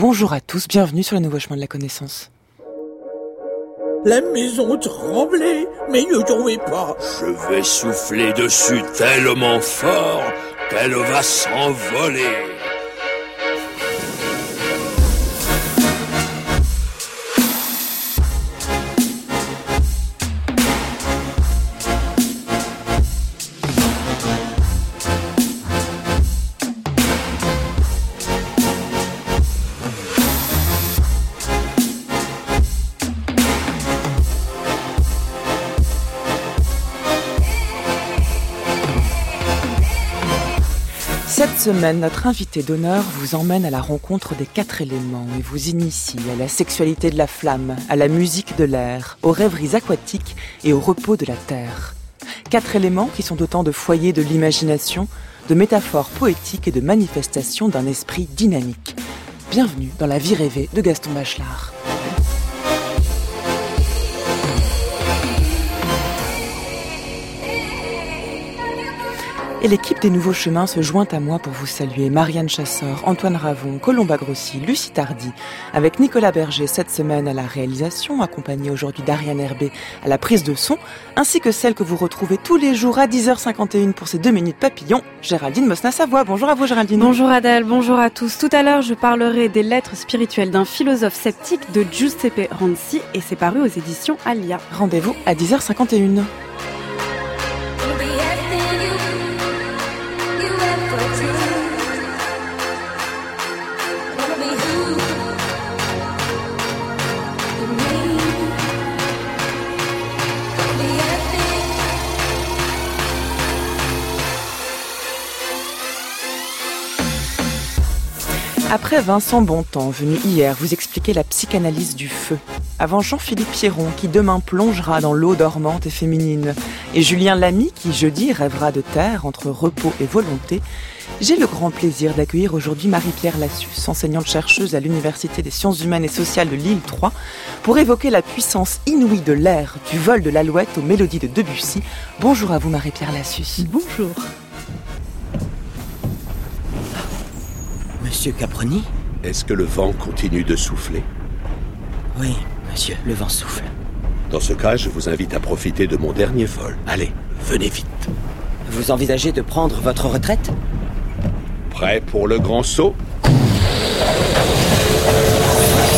Bonjour à tous, bienvenue sur le nouveau chemin de la connaissance. La maison tremblait, mais ne tombez pas. Je vais souffler dessus tellement fort qu'elle va s'envoler. Cette semaine, notre invité d'honneur vous emmène à la rencontre des 4 éléments et vous initie à la sexualité de la flamme, à la musique de l'air, aux rêveries aquatiques et au repos de la terre. 4 éléments qui sont autant de foyers de l'imagination, de métaphores poétiques et de manifestations d'un esprit dynamique. Bienvenue dans la vie rêvée de Gaston Bachelard. Et l'équipe des Nouveaux Chemins se joint à moi pour vous saluer. Marianne Chassor, Antoine Ravon, Colomba Grossi, Lucie Tardy, avec Nicolas Berger cette semaine à la réalisation, accompagnée aujourd'hui d'Ariane Herbé à la prise de son, ainsi que celle que vous retrouvez tous les jours à 10h51 pour ces 2 minutes papillons, Géraldine Mosna-Savoie. Bonjour à vous Géraldine. Bonjour Adèle, bonjour à tous. Tout à l'heure, je parlerai des lettres spirituelles d'un philosophe sceptique de Giuseppe Ranzi et c'est paru aux éditions Alia. Rendez-vous à 10h51. Après Vincent Bontemps, venu hier vous expliquer la psychanalyse du feu, avant Jean-Philippe Pierron qui demain plongera dans l'eau dormante et féminine, et Julien Lamy qui jeudi rêvera de terre entre repos et volonté, j'ai le grand plaisir d'accueillir aujourd'hui Marie-Pierre Lassus, enseignante-chercheuse à l'Université des sciences humaines et sociales de Lille 3, pour évoquer la puissance inouïe de l'air, du vol de l'alouette aux mélodies de Debussy. Bonjour à vous Marie-Pierre Lassus. Bonjour. Monsieur Caproni ? Est-ce que le vent continue de souffler ? Oui, monsieur, le vent souffle. Dans ce cas, je vous invite à profiter de mon dernier vol. Allez, venez vite. Vous envisagez de prendre votre retraite ? Prêt pour le grand saut ? Sautez !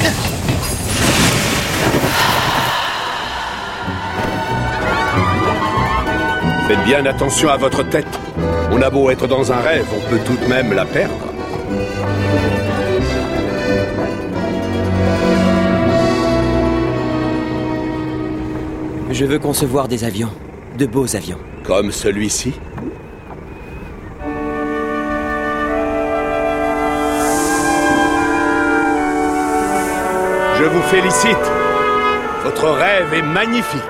Faites bien attention à votre tête. On a beau être dans un rêve, on peut tout de même la perdre. Je veux concevoir des avions, de beaux avions. Comme celui-ci ? Je vous félicite. Votre rêve est magnifique.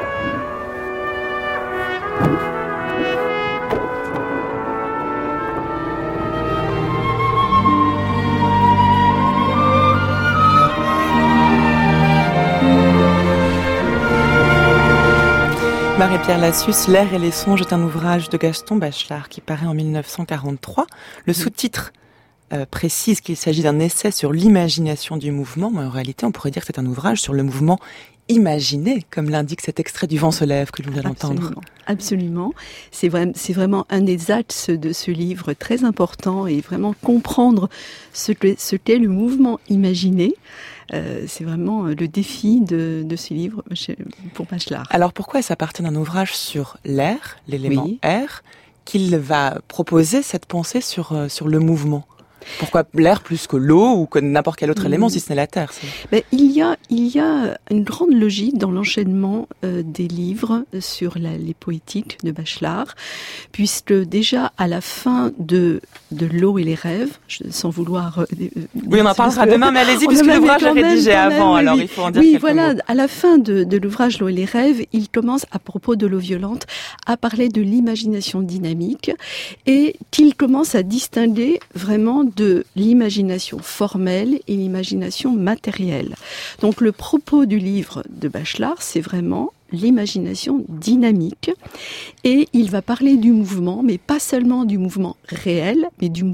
Marie-Pierre Lassus, L'air et les songes est un ouvrage de Gaston Bachelard qui paraît en 1943. Le sous-titre précise qu'il s'agit d'un essai sur l'imagination du mouvement, mais en réalité on pourrait dire que c'est un ouvrage sur le mouvement imaginé, comme l'indique cet extrait du Vent se lève que l'on vient d'entendre. Absolument. C'est vraiment un des axes de ce livre très important et vraiment comprendre ce qu'est le mouvement imaginé. C'est vraiment le défi de ce livre pour Bachelard. Alors pourquoi est-ce à partir d'un ouvrage sur l'air, l'élément air, qu'il va proposer cette pensée sur le mouvement ? Pourquoi l'air plus que l'eau ou que n'importe quel autre élément si ce n'est la terre ? Il y a une grande logique dans l'enchaînement des livres sur les poétiques de Bachelard, puisque déjà à la fin de l'eau et les rêves, sans vouloir... oui, on en parlera demain, mais allez-y, puisque l'ouvrage est rédigé avant, alors il faut en dire quelques mots. À la fin de l'ouvrage L'eau et les rêves, il commence, à propos de l'eau violente, à parler de l'imagination dynamique et qu'il commence à distinguer vraiment de l'imagination formelle et l'imagination matérielle. Donc le propos du livre de Bachelard, c'est vraiment l'imagination dynamique et il va parler du mouvement, mais pas seulement du mouvement réel, mais du mouvement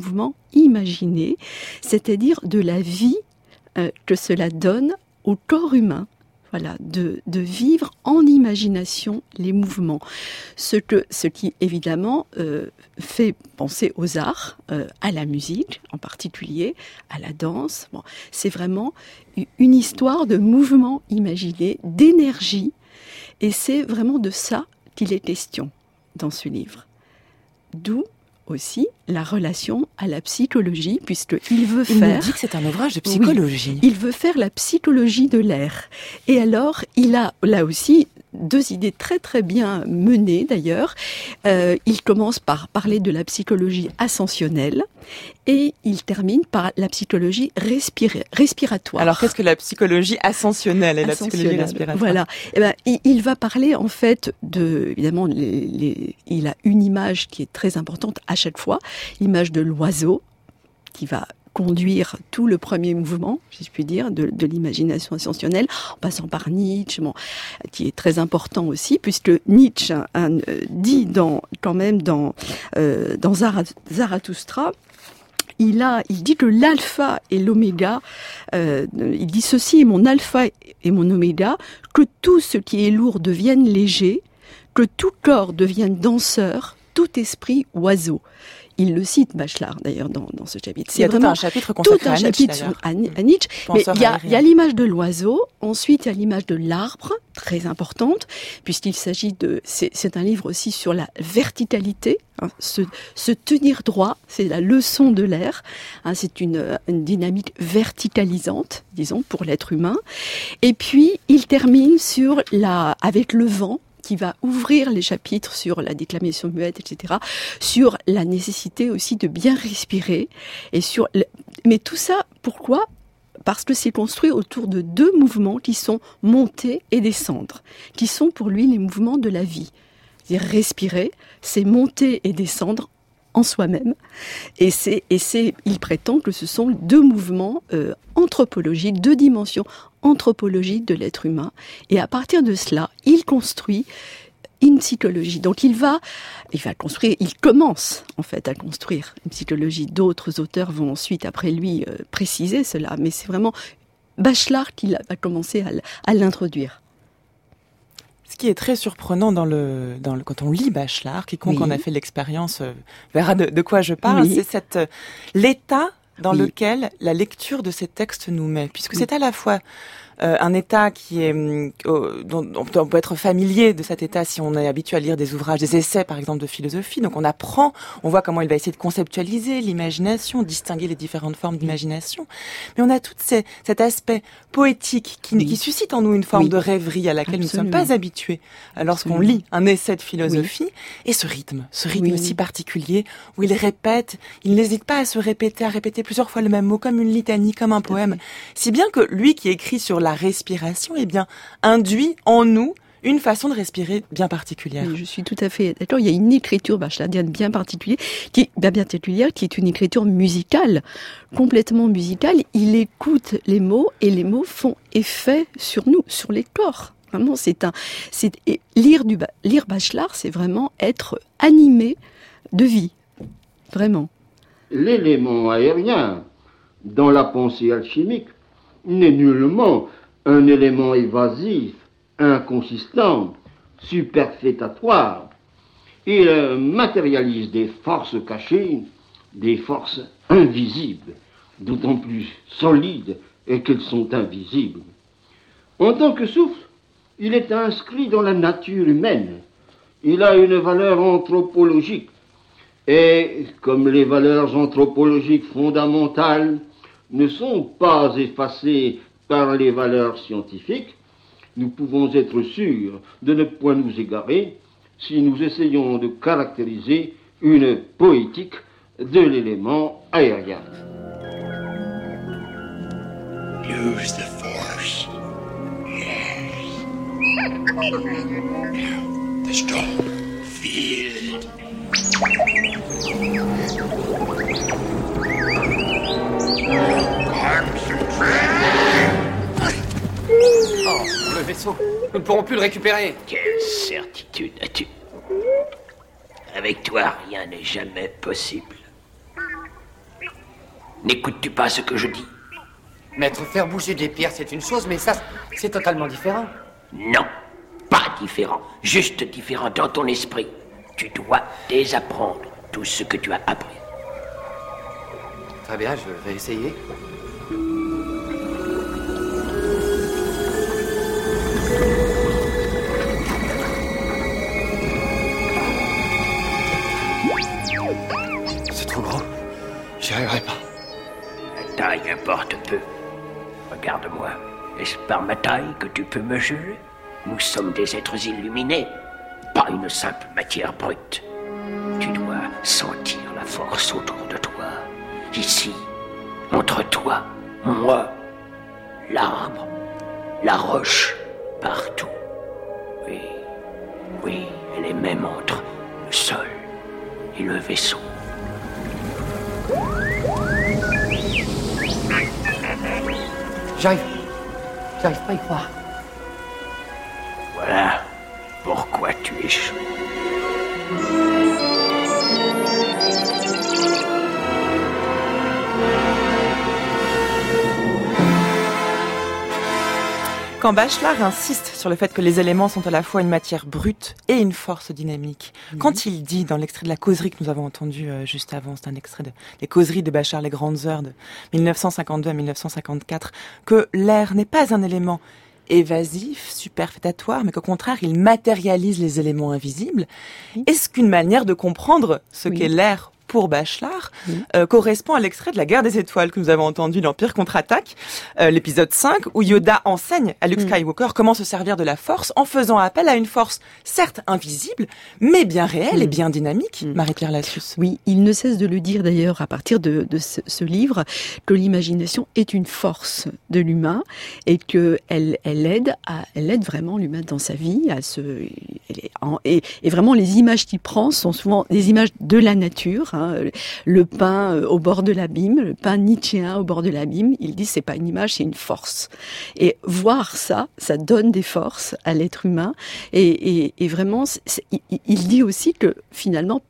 imaginer, c'est-à-dire de la vie que cela donne au corps humain. Voilà, de vivre en imagination les mouvements. Ce qui, évidemment, fait penser aux arts, à la musique en particulier, à la danse. Bon, c'est vraiment une histoire de mouvement imaginé, d'énergie. Et c'est vraiment de ça qu'il est question dans ce livre. D'où aussi la relation à la psychologie, puisqu'il veut Il faire... nous dit que c'est un ouvrage de psychologie. Oui, il veut faire la psychologie de l'air. Et alors, il a là aussi 2 idées très très bien menées d'ailleurs. Il commence par parler de la psychologie ascensionnelle et il termine par la psychologie respiratoire. Alors qu'est-ce que la psychologie ascensionnelle et la psychologie respiratoire? Voilà. Eh ben, il va parler en fait de, évidemment, il a une image qui est très importante à chaque fois, l'image de l'oiseau qui va conduire tout le premier mouvement, si je puis dire, de l'imagination ascensionnelle, en passant par Nietzsche, qui est très important aussi, puisque Nietzsche dit quand même dans Zarathustra, il dit que l'alpha et l'oméga, il dit ceci est mon alpha et mon oméga, que tout ce qui est lourd devienne léger, que tout corps devienne danseur, tout esprit oiseau. Il le cite, Bachelard, d'ailleurs, dans ce chapitre. Il y a tout un chapitre consacré à Nietzsche, à Nietzsche. Mais il y a l'image de l'oiseau, ensuite il y a l'image de l'arbre, très importante, puisqu'il s'agit c'est un livre aussi sur la verticalité, hein, se tenir droit, c'est la leçon de l'air, hein, c'est une dynamique verticalisante, disons, pour l'être humain. Et puis, il termine avec le vent, qui va ouvrir les chapitres sur la déclamation muette, etc., sur la nécessité aussi de bien respirer. Mais tout ça, pourquoi ? Parce que c'est construit autour de 2 mouvements qui sont monter et descendre, qui sont pour lui les mouvements de la vie. C'est-à-dire respirer, c'est monter et descendre en soi-même. Et il prétend que ce sont 2 mouvements anthropologiques, 2 dimensions anthropologiques de l'être humain. Et à partir de cela, il construit une psychologie. Donc il commence en fait à construire une psychologie. D'autres auteurs vont ensuite, après lui, préciser cela. Mais c'est vraiment Bachelard qui va commencer à l'introduire. Ce qui est très surprenant quand on lit Bachelard, quiconque en a fait l'expérience verra de quoi je parle, c'est l'état dans lequel la lecture de ces textes nous met, puisque c'est à la fois un état qui est dont on peut être familier de cet état si on est habitué à lire des ouvrages, des essais par exemple de philosophie. Donc on apprend, on voit comment il va essayer de conceptualiser l'imagination, distinguer les différentes formes d'imagination. Mais on a tout cet aspect poétique qui suscite en nous une forme de rêverie à laquelle nous ne sommes pas habitués lorsqu'on lit un essai de philosophie. Et ce rythme si particulier où il n'hésite pas à se répéter, plusieurs fois le même mot, comme une litanie, comme un poème. Si bien que lui qui écrit sur la respiration, induit en nous une façon de respirer bien particulière. Oui, je suis tout à fait d'accord. Il y a une écriture bacheladienne bien particulière, qui est une écriture musicale, complètement musicale. Il écoute les mots et les mots font effet sur nous, sur les corps. Vraiment, lire Bachelard, c'est vraiment être animé de vie. Vraiment. L'élément aérien, dans la pensée alchimique, n'est nullement un élément évasif, inconsistant, superfétatoire. Il matérialise des forces cachées, des forces invisibles, d'autant plus solides qu'elles sont invisibles. En tant que souffle, il est inscrit dans la nature humaine. Il a une valeur anthropologique. Et comme les valeurs anthropologiques fondamentales ne sont pas effacées par les valeurs scientifiques, nous pouvons être sûrs de ne point nous égarer si nous essayons de caractériser une poétique de l'élément aérien. Use the force. Yes. Now, the strong feel it. Oh, le vaisseau. Nous ne pourrons plus le récupérer. Quelle certitude as-tu? Avec toi, rien n'est jamais possible. N'écoutes-tu pas ce que je dis? Maître, faire bouger des pierres, c'est une chose, mais ça, c'est totalement différent. Non, pas différent. Juste différent dans ton esprit. Tu dois désapprendre tout ce que tu as appris. Très bien, je vais essayer. C'est trop gros. J'y arriverai pas. La taille importe peu. Regarde-moi. Est-ce par ma taille que tu peux me juger? Nous sommes des êtres illuminés, pas une simple matière brute. Tu dois sentir la force autour de toi. Ici, entre toi, moi, l'arbre, la roche, partout. Oui, elle est même entre le sol et le vaisseau. J'arrive pas à y croire. Voilà pourquoi tu échoues. Quand Bachelard insiste sur le fait que les éléments sont à la fois une matière brute et une force dynamique, quand il dit dans l'extrait de la causerie que nous avons entendu juste avant, c'est un extrait des causeries de Bachelard, les grandes heures de 1952 à 1954, que l'air n'est pas un élément évasif, superfétatoire, mais qu'au contraire, il matérialise les éléments invisibles, est-ce qu'une manière de comprendre ce qu'est l'air pour Bachelard correspond à l'extrait de la Guerre des Étoiles que nous avons entendu, l'Empire contre-attaque, l'épisode 5, où Yoda enseigne à Luke Skywalker comment se servir de la force en faisant appel à une force certes invisible, mais bien réelle et bien dynamique. Marie-Claire Lassus. Oui, il ne cesse de le dire d'ailleurs à partir de ce livre, que l'imagination est une force de l'humain et que elle aide vraiment l'humain dans sa vie et vraiment les images qu'il prend sont souvent des images de la nature. Le pain au bord de l'abîme, le pain nietzschéen au bord de l'abîme, il dit c'est pas une image, c'est une force. Et voir ça donne des forces à l'être humain. Et vraiment, il dit aussi que finalement,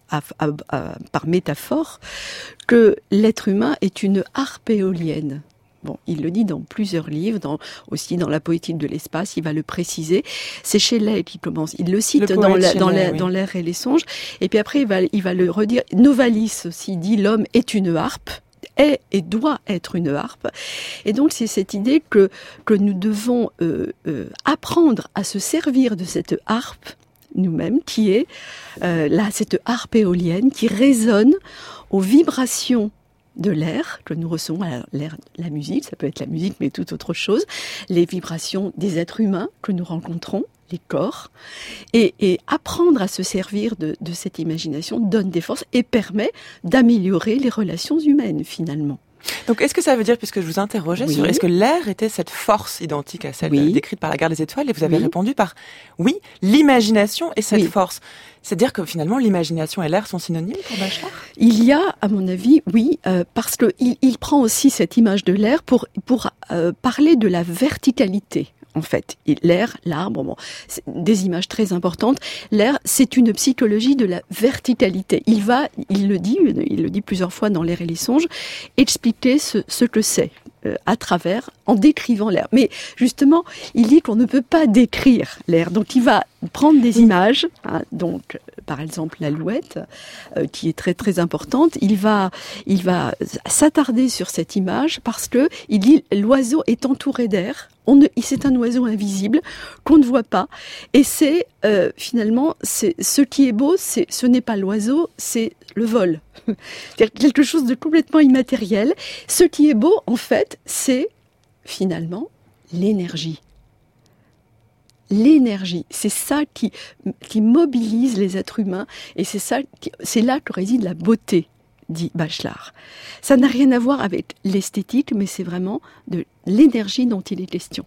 par métaphore, que l'être humain est une harpe éolienne. Bon, il le dit dans plusieurs livres, aussi dans La poétique de l'espace, il va le préciser. C'est Shelley qui commence. Il le cite dans L'air et les songes. Et puis après, il va le redire. Novalis aussi dit l'homme est une harpe. Est et doit être une harpe. Et donc c'est cette idée que nous devons apprendre à se servir de cette harpe nous-mêmes, qui est cette harpe éolienne qui résonne aux vibrations de l'air que nous recevons, l'air, la musique, ça peut être la musique mais toute autre chose, les vibrations des êtres humains que nous rencontrons, les corps, et apprendre à se servir de cette imagination donne des forces et permet d'améliorer les relations humaines finalement. Donc, est-ce que ça veut dire, puisque je vous interrogeais sur est-ce que l'air était cette force identique à celle décrite par la Guerre des Étoiles, et vous avez répondu par oui, l'imagination est cette force. C'est-à-dire que finalement, l'imagination et l'air sont synonymes pour Bachelard ? Il y a, à mon avis, parce que il prend aussi cette image de l'air pour parler de la verticalité. En fait, l'air, l'arbre, c'est des images très importantes. L'air, c'est une psychologie de la verticalité. Il le dit plusieurs fois dans L'air et les songes, expliquer ce que c'est en décrivant l'air. Mais justement, il dit qu'on ne peut pas décrire l'air. Donc, il va prendre des images. Donc, par exemple, l'alouette, qui est très très importante. Il va s'attarder sur cette image parce que il dit l'oiseau est entouré d'air. C'est un oiseau invisible qu'on ne voit pas. Et c'est finalement, ce qui est beau, ce n'est pas l'oiseau, c'est le vol. C'est-à-dire quelque chose de complètement immatériel. Ce qui est beau, en fait, c'est finalement l'énergie. L'énergie, c'est ça qui mobilise les êtres humains, et c'est là que réside la beauté, dit Bachelard. Ça n'a rien à voir avec l'esthétique, mais c'est vraiment de l'énergie dont il est question.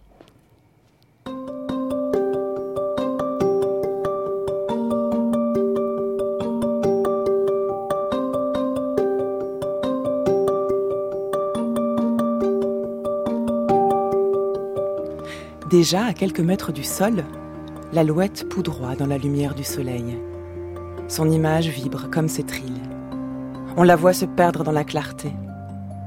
Déjà, à quelques mètres du sol, l'alouette poudroie dans la lumière du soleil. Son image vibre comme ses trilles. On la voit se perdre dans la clarté.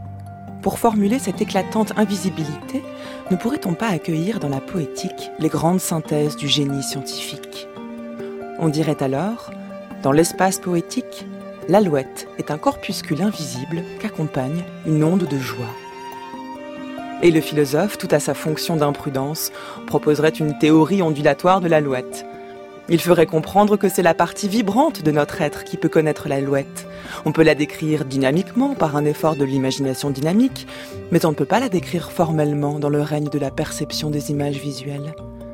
Pour formuler cette éclatante invisibilité, ne pourrait-on pas accueillir dans la poétique les grandes synthèses du génie scientifique ? On dirait alors, dans l'espace poétique, l'alouette est un corpuscule invisible qu'accompagne une onde de joie. Et le philosophe, tout à sa fonction d'imprudence, proposerait une théorie ondulatoire de l'alouette. Il ferait comprendre que c'est la partie vibrante de notre être qui peut connaître l'alouette. On peut la décrire dynamiquement par un effort de l'imagination dynamique, mais on ne peut pas la décrire formellement dans le règne de la perception des images visuelles.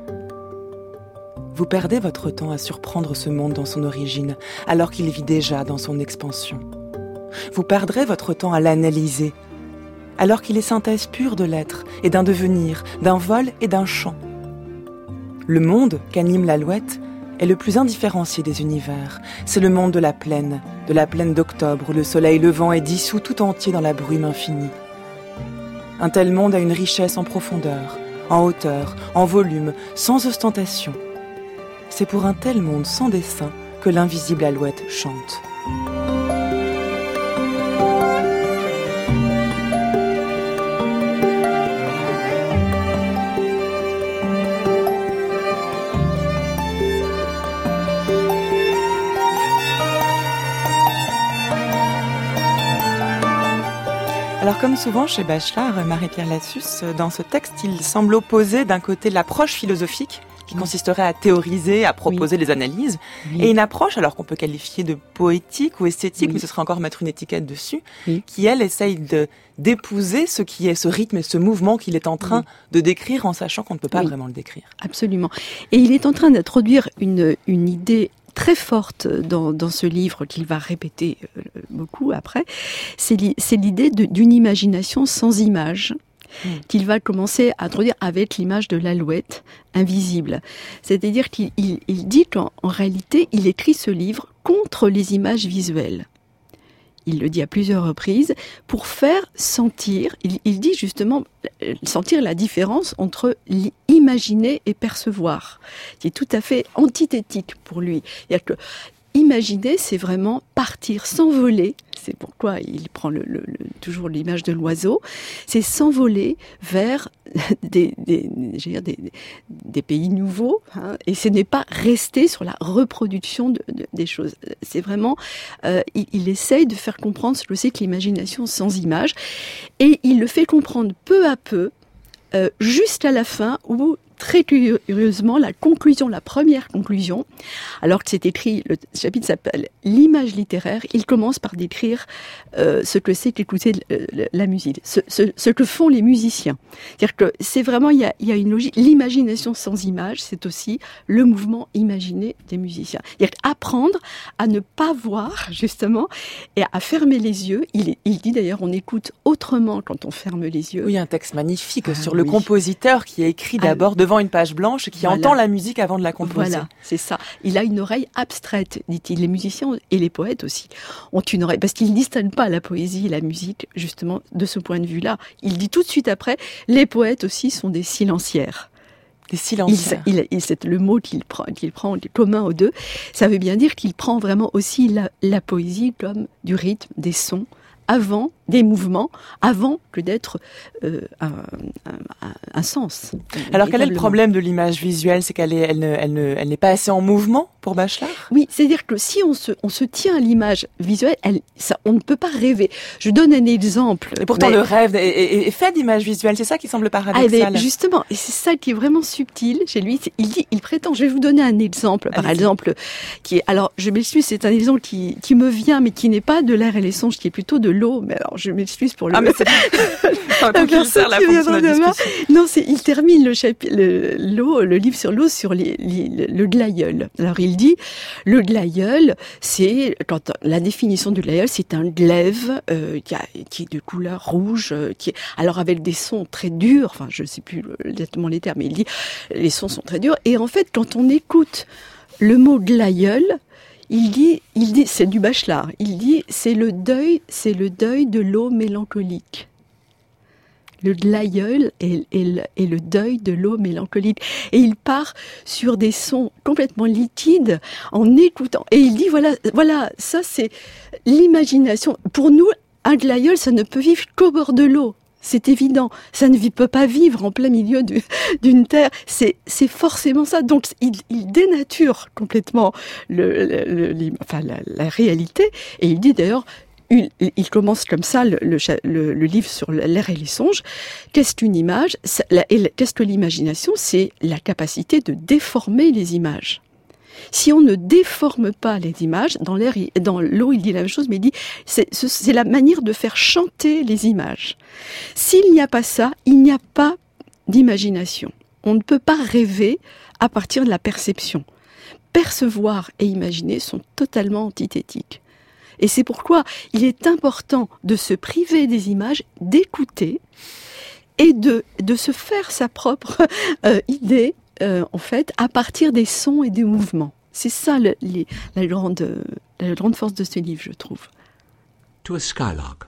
Vous perdez votre temps à surprendre ce monde dans son origine, alors qu'il vit déjà dans son expansion. Vous perdrez votre temps à l'analyser, alors qu'il est synthèse pure de l'être et d'un devenir, d'un vol et d'un chant. Le monde qu'anime l'alouette est le plus indifférencié des univers. C'est le monde de la plaine d'octobre où le soleil levant est dissous tout entier dans la brume infinie. Un tel monde a une richesse en profondeur, en hauteur, en volume, sans ostentation. C'est pour un tel monde sans dessein que l'invisible alouette chante. Alors comme souvent chez Bachelard, Marie-Pierre Lassus, dans ce texte, il semble opposer d'un côté l'approche philosophique, qui consisterait à théoriser, à proposer les analyses, et une approche, alors qu'on peut qualifier de poétique ou esthétique, mais ce serait encore mettre une étiquette dessus, qui elle essaye d'épouser ce qui est ce rythme et ce mouvement qu'il est en train de décrire en sachant qu'on ne peut pas vraiment le décrire. Absolument. Et il est en train d'introduire une idée très forte dans ce livre qu'il va répéter beaucoup après, c'est l'idée d'une imagination sans image qu'il va commencer à introduire avec l'image de l'alouette invisible. C'est-à-dire qu'il dit qu'en réalité, il écrit ce livre contre les images visuelles. Il le dit à plusieurs reprises, pour faire sentir, il dit justement, sentir la différence entre imaginer et percevoir, qui est tout à fait antithétique pour lui. C'est-à-dire que imaginer, c'est vraiment partir, s'envoler, c'est pourquoi il prend toujours l'image de l'oiseau, c'est s'envoler vers des pays nouveaux, hein, et ce n'est pas rester sur la reproduction des choses. C'est vraiment, il essaye de faire comprendre ce que c'est que l'imagination sans image, et il le fait comprendre peu à peu, jusqu'à la fin où, très curieusement, la première conclusion, alors que c'est écrit, le chapitre s'appelle « L'image littéraire », il commence par décrire ce que c'est qu'écouter la musique, ce que font les musiciens. C'est-à-dire que c'est vraiment, il y a une logique, l'imagination sans image, c'est aussi le mouvement imaginé des musiciens. C'est-à-dire apprendre à ne pas voir, justement, et à fermer les yeux. Il dit d'ailleurs, on écoute autrement quand on ferme les yeux. Oui, un texte magnifique sur le compositeur qui a écrit d'abord devant une page blanche et qui entend la musique avant de la composer. Voilà, c'est ça. Il a une oreille abstraite, dit-il. Les musiciens et les poètes aussi ont une oreille, parce qu'ils ne distinguent pas la poésie et la musique, justement, de ce point de vue-là. Il dit tout de suite après, les poètes aussi sont des silenciaires. Des silencières. C'est le mot qu'il prend commun aux deux. Ça veut bien dire qu'il prend vraiment aussi la poésie comme du rythme, des sons, avant des mouvements, avant que d'être un sens. Alors quel est le problème de l'image visuelle ? C'est qu'elle n'est pas assez en mouvement pour Bachelard ? Oui, c'est-à-dire que si on se tient à l'image visuelle, on ne peut pas rêver. Je donne un exemple. Et pourtant le rêve est fait d'images visuelles, c'est ça qui semble paradoxal. Justement, et c'est ça qui est vraiment subtil chez lui. Il prétend, je vais vous donner un exemple, par exemple, qui est, alors je m'excuse, c'est un exemple qui me vient, mais qui n'est pas de l'air et les songes, qui est plutôt de l'eau, mais alors je m'excuse pour le... Ah, mais c'est la personne qui viendra demain. Non, il termine le livre sur l'eau sur le glaïeul. Alors il dit, le glaïeul, c'est, la définition du glaïeul, c'est un glaive qui est de couleur rouge, alors avec des sons très durs, enfin je ne sais plus exactement les termes, mais il dit, les sons sont très durs, et en fait quand on écoute le mot glaïeul, il dit, c'est du Bachelard, il dit, c'est le deuil de l'eau mélancolique. Le glaïeul est le deuil de l'eau mélancolique. Et il part sur des sons complètement liquides en écoutant. Et il dit, voilà, ça c'est l'imagination. Pour nous, un glaïeul, ça ne peut vivre qu'au bord de l'eau. C'est évident, ça ne peut pas vivre en plein milieu d'une terre. C'est forcément ça. Donc il dénature complètement la réalité. Et il dit d'ailleurs, il commence comme ça le livre sur l'air et les songes. Qu'est-ce qu'une image ? Qu'est-ce que l'imagination ? C'est la capacité de déformer les images. Si on ne déforme pas les images, dans l'eau, il dit la même chose, mais il dit c'est la manière de faire chanter les images. S'il n'y a pas ça, il n'y a pas d'imagination. On ne peut pas rêver à partir de la perception. Percevoir et imaginer sont totalement antithétiques. Et c'est pourquoi il est important de se priver des images, d'écouter et de se faire sa propre idée, en fait, à partir des sons et des mouvements. C'est ça la grande force de ce livre, je trouve. To a skylark.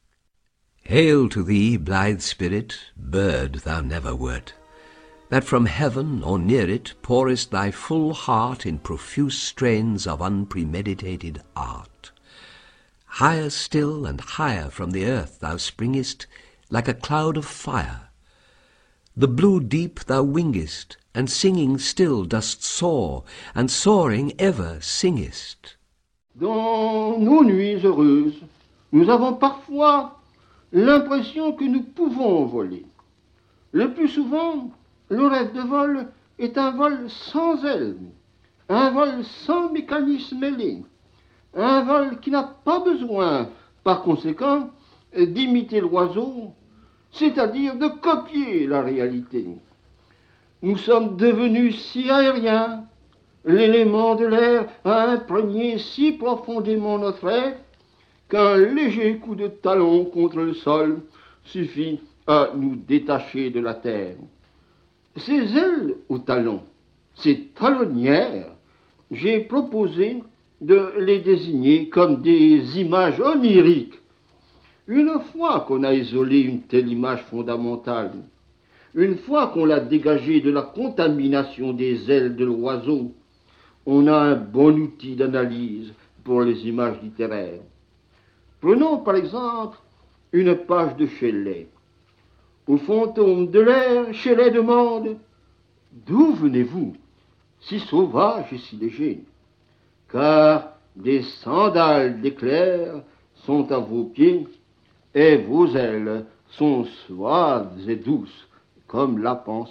Hail to thee, blithe spirit, bird thou never wert, that from heaven or near it pourest thy full heart in profuse strains of unpremeditated art. Higher still and higher from the earth thou springest, like a cloud of fire. The blue deep thou wingest, and singing still dost soar, and soaring ever singest. Dans nos nuits heureuses, nous avons parfois l'impression que nous pouvons voler. Le plus souvent, le rêve de vol est un vol sans ailes, un vol sans mécanisme ailé, un vol qui n'a pas besoin, par conséquent, d'imiter l'oiseau, c'est-à-dire de copier la réalité. Nous sommes devenus si aériens, l'élément de l'air a imprégné si profondément notre être qu'un léger coup de talon contre le sol suffit à nous détacher de la terre. Ces ailes au talon, ces talonnières, j'ai proposé de les désigner comme des images oniriques. Une fois qu'on a isolé une telle image fondamentale, une fois qu'on l'a dégagée de la contamination des ailes de l'oiseau, on a un bon outil d'analyse pour les images littéraires. Prenons par exemple une page de Shelley. Au fantôme de l'air, Shelley demande « D'où venez-vous, si sauvage et si léger ? Car des sandales d'éclairs sont à vos pieds, et vos ailes sont suaves et douces, comme la pensée. »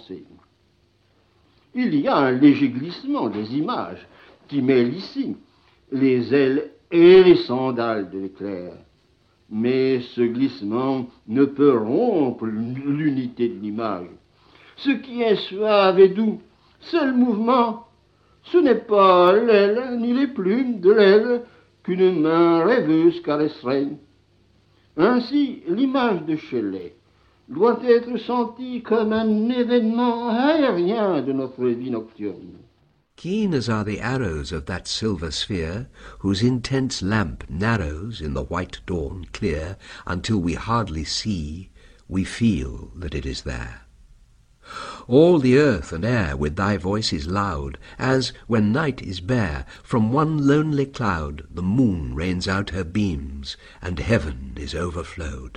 Il y a un léger glissement des images qui mêle ici les ailes et les sandales de l'éclair. Mais ce glissement ne peut rompre l'unité de l'image. Ce qui est suave et doux, c'est le mouvement. Ce n'est pas l'aile ni les plumes de l'aile qu'une main rêveuse caresserait. Ainsi, l'image de Shelley doit être sentie comme un événement aérien de notre vie nocturne. Keen as are the arrows of that silver sphere, whose intense lamp narrows in the white dawn clear, until we hardly see, we feel that it is there. All the earth and air with thy voice is loud, as, when night is bare, from one lonely cloud the moon rains out her beams, and heaven is overflowed.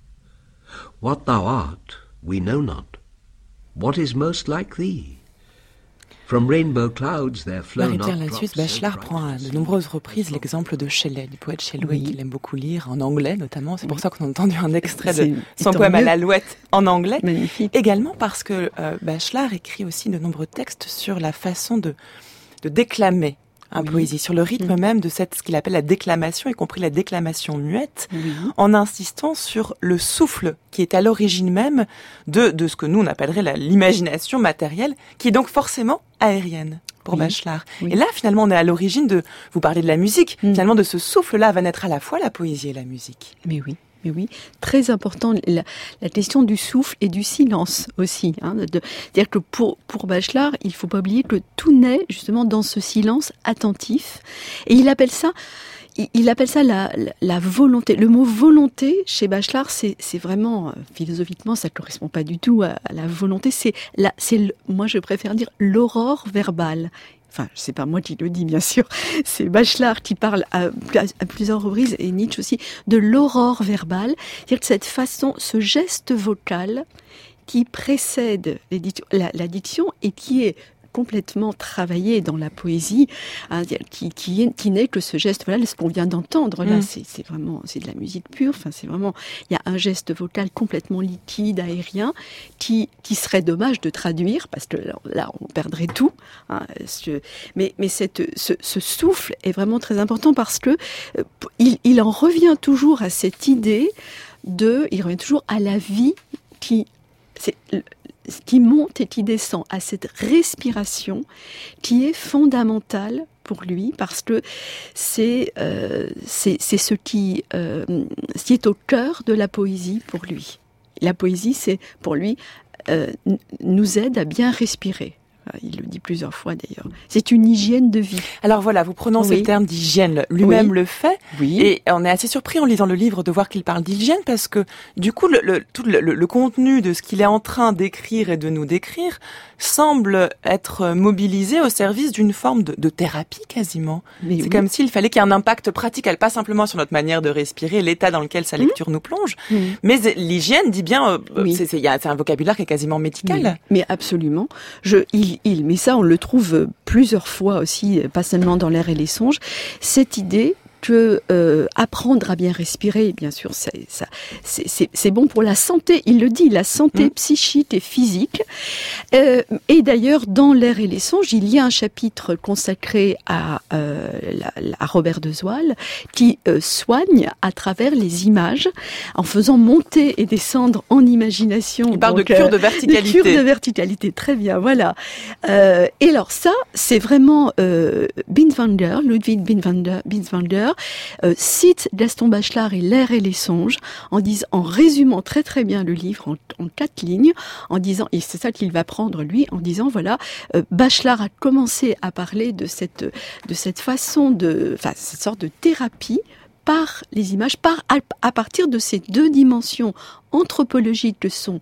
What thou art, we know not. What is most like thee? From rainbow clouds there flow not Marie-Pierre Lathius, Bachelard prend à de nombreuses reprises l'exemple de Shelley, du poète Shelley, qu'il aime beaucoup lire, en anglais notamment. C'est pour ça qu'on a entendu un extrait de son poème à l'alouette en anglais. Magnifique. Également parce que Bachelard écrit aussi de nombreux textes sur la façon de déclamer poésie, sur le rythme même de ce qu'il appelle la déclamation, y compris la déclamation muette, en insistant sur le souffle qui est à l'origine même de ce que nous on appellerait l'imagination matérielle, qui est donc forcément aérienne pour Bachelard. Et là, finalement, on est à l'origine vous parlez de la musique, finalement de ce souffle-là va naître à la fois la poésie et la musique. Mais oui, très important, la question du souffle et du silence aussi. C'est-à-dire que pour Bachelard, il ne faut pas oublier que tout naît justement dans ce silence attentif. Et il appelle ça la volonté. Le mot volonté, chez Bachelard, c'est vraiment, philosophiquement, ça ne correspond pas du tout à la volonté. Moi, je préfère dire l'aurore verbale. Enfin, c'est pas moi qui le dis, bien sûr. C'est Bachelard qui parle à plusieurs reprises, et Nietzsche aussi, de l'aurore verbale. C'est-à-dire que cette façon, ce geste vocal qui précède la diction et qui est complètement travaillé dans la poésie, hein, qui n'est que ce geste, voilà, ce qu'on vient d'entendre là, c'est vraiment, c'est de la musique pure. Enfin, c'est vraiment, il y a un geste vocal complètement liquide, aérien, qui serait dommage de traduire parce que là, on perdrait tout. Hein, mais ce souffle est vraiment très important parce que il en revient toujours à cette idée il revient toujours à la vie qui monte et qui descend, à cette respiration qui est fondamentale pour lui, parce que c'est ce qui est au cœur de la poésie pour lui. La poésie, c'est pour lui nous aide à bien respirer. Il le dit plusieurs fois d'ailleurs. C'est une hygiène de vie. Alors voilà, vous prononcez le terme d'hygiène. Lui-même le fait. Oui. Et on est assez surpris en lisant le livre de voir qu'il parle d'hygiène parce que du coup, tout le contenu de ce qu'il est en train d'écrire et de nous décrire semble être mobilisé au service d'une forme de thérapie quasiment. C'est comme s'il fallait qu'il y ait un impact pratique, pas simplement sur notre manière de respirer, l'état dans lequel sa lecture nous plonge, mais l'hygiène dit bien, c'est un vocabulaire qui est quasiment médical. Mais absolument. Mais ça, on le trouve plusieurs fois aussi, pas seulement dans L'air et les songes, cette idée que apprendre à bien respirer, bien sûr, c'est bon pour la santé. Il le dit, la santé psychique et physique. Et d'ailleurs, dans L'air et les songes, il y a un chapitre consacré à Robert de Zoil qui soigne à travers les images, en faisant monter et descendre en imagination. Il parle de cure de verticalité. De cure de verticalité, très bien, voilà. Et alors ça, c'est vraiment Binswanger, Ludwig Binswanger, cite Gaston Bachelard et L'air et les songes en résumant très très bien le livre en 4 lignes, en disant, et c'est ça qu'il va prendre lui, en disant voilà, Bachelard a commencé à parler de cette façon cette sorte de thérapie par les images, à partir de ces deux dimensions anthropologiques que sont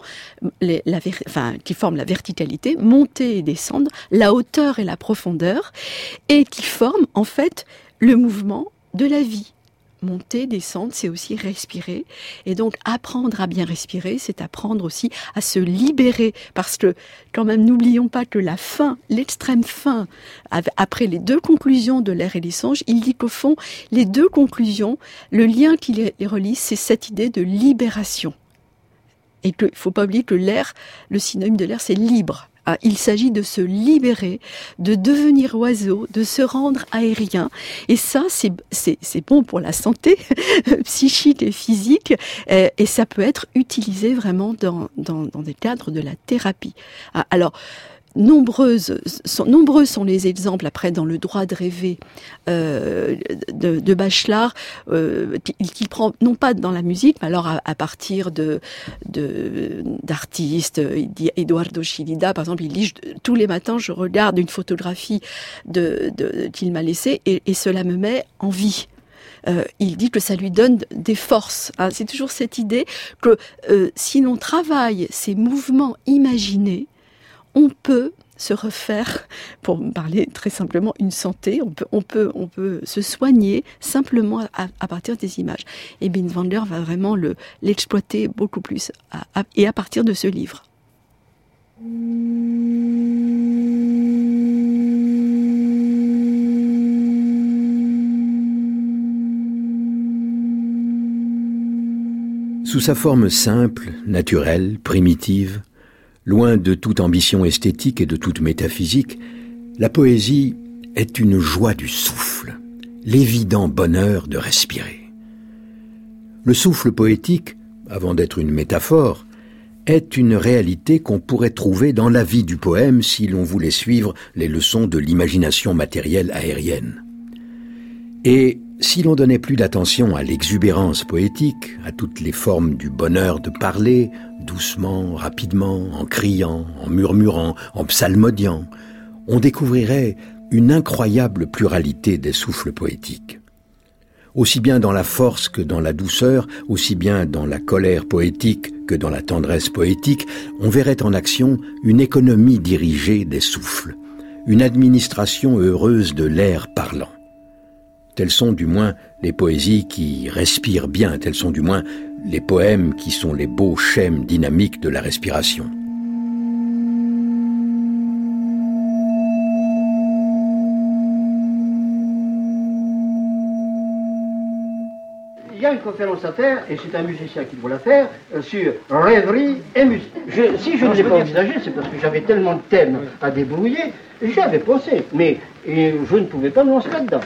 qui forment la verticalité, monter et descendre, la hauteur et la profondeur, et qui forment en fait le mouvement de la vie. Monter, descendre, c'est aussi respirer. Et donc, apprendre à bien respirer, c'est apprendre aussi à se libérer. Parce que, quand même, n'oublions pas que la fin, l'extrême fin, après les 2 conclusions de L'air et les songes, il dit qu'au fond, les 2 conclusions, le lien qui les relie, c'est cette idée de libération. Et qu'il ne faut pas oublier que l'air, le synonyme de l'air, c'est libre. Il s'agit de se libérer, de devenir oiseau, de se rendre aérien. Et ça, c'est bon pour la santé psychique et physique. Et ça peut être utilisé vraiment dans des cadres de la thérapie. Alors, nombreux sont les exemples après dans Le droit de rêver de Bachelard qu'il prend non pas dans la musique mais alors à partir d'artistes. Il dit Eduardo Chillida par exemple, il dit tous les matins je regarde une photographie qu'il m'a laissée et cela me met en vie. Il dit que ça lui donne des forces. Hein. C'est toujours cette idée que si l'on travaille ces mouvements imaginés, on peut se refaire, pour parler très simplement, une santé. On peut se soigner simplement à partir des images. Et Binswanger va vraiment l'exploiter beaucoup plus et à partir de ce livre. Sous sa forme simple, naturelle, primitive, loin de toute ambition esthétique et de toute métaphysique, la poésie est une joie du souffle, l'évident bonheur de respirer. Le souffle poétique, avant d'être une métaphore, est une réalité qu'on pourrait trouver dans la vie du poème si l'on voulait suivre les leçons de l'imagination matérielle aérienne. Et si l'on donnait plus d'attention à l'exubérance poétique, à toutes les formes du bonheur de parler, doucement, rapidement, en criant, en murmurant, en psalmodiant, on découvrirait une incroyable pluralité des souffles poétiques. Aussi bien dans la force que dans la douceur, aussi bien dans la colère poétique que dans la tendresse poétique, on verrait en action une économie dirigée des souffles, une administration heureuse de l'air parlant. Telles sont du moins les poésies qui respirent bien, tels sont du moins les poèmes qui sont les beaux schèmes dynamiques de la respiration. Il y a une conférence à faire, et c'est un musicien qui doit la faire, sur rêverie et musique. Si je ne l'ai pas envisagé, c'est parce que j'avais tellement de thèmes à débrouiller, j'y avais pensé, mais je ne pouvais pas me lancer là-dedans.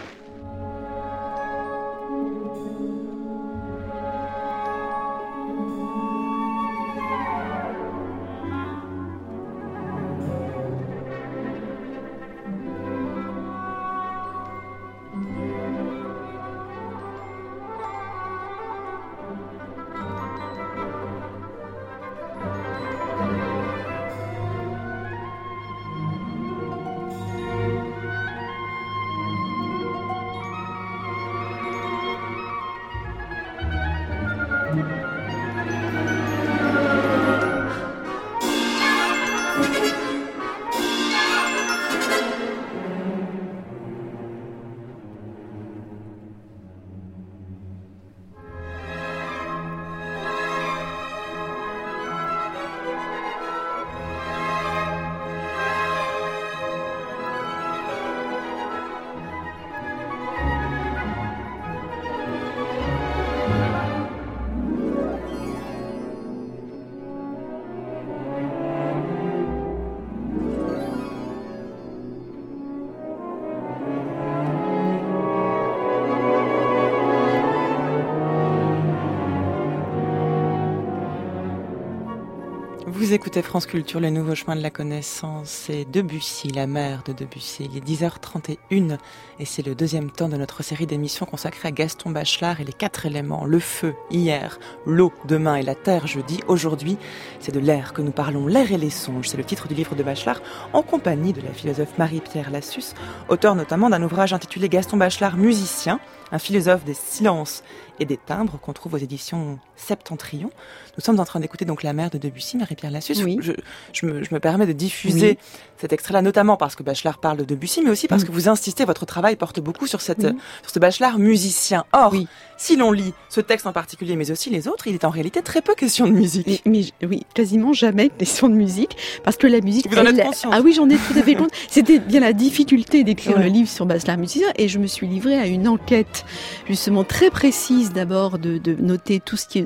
Vous écoutez France Culture, le nouveau chemin de la connaissance, c'est Debussy, la mère de Debussy. Il est 10h31 et c'est le deuxième temps de notre série d'émissions consacrée à Gaston Bachelard et les 4 éléments. Le feu, hier, l'eau, demain et la terre, jeudi. Aujourd'hui, c'est de l'air que nous parlons, l'air et les songes. C'est le titre du livre de Bachelard en compagnie de la philosophe Marie-Pierre Lassus, auteur notamment d'un ouvrage intitulé Gaston Bachelard, musicien, un philosophe des silences et des timbres qu'on trouve aux éditions Septentrion. Nous sommes en train d'écouter donc La mère de Debussy, Marie-Pierre Lassus. Oui. Je me permets de diffuser cet extrait-là, notamment parce que Bachelard parle de Debussy, mais aussi parce que vous insistez, votre travail porte beaucoup sur sur ce Bachelard musicien. Or, si l'on lit ce texte en particulier, mais aussi les autres, il est en réalité très peu question de musique. Mais quasiment jamais question de musique, parce que la musique... Vous en êtes consciente? Ah oui, j'en ai tout à fait compte. C'était bien la difficulté d'écrire le livre sur Bachelard musicien, et je me suis livrée à une enquête, justement très précise d'abord, de noter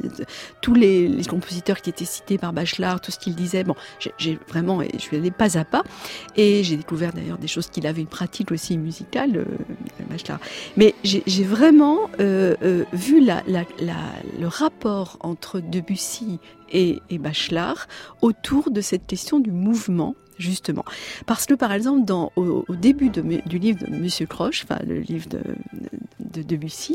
tous les compositeurs qui étaient cités par Bachelard, tout ce qu'il disait. Bon, j'ai vraiment, je suis allée pas à pas, et j'ai découvert d'ailleurs des choses qu'il avait une pratique aussi musicale, Bachelard. Mais j'ai vraiment vu le rapport entre Debussy et Bachelard autour de cette question du mouvement, justement. Parce que, par exemple, au début du livre de Monsieur Croche, enfin, le livre de Debussy,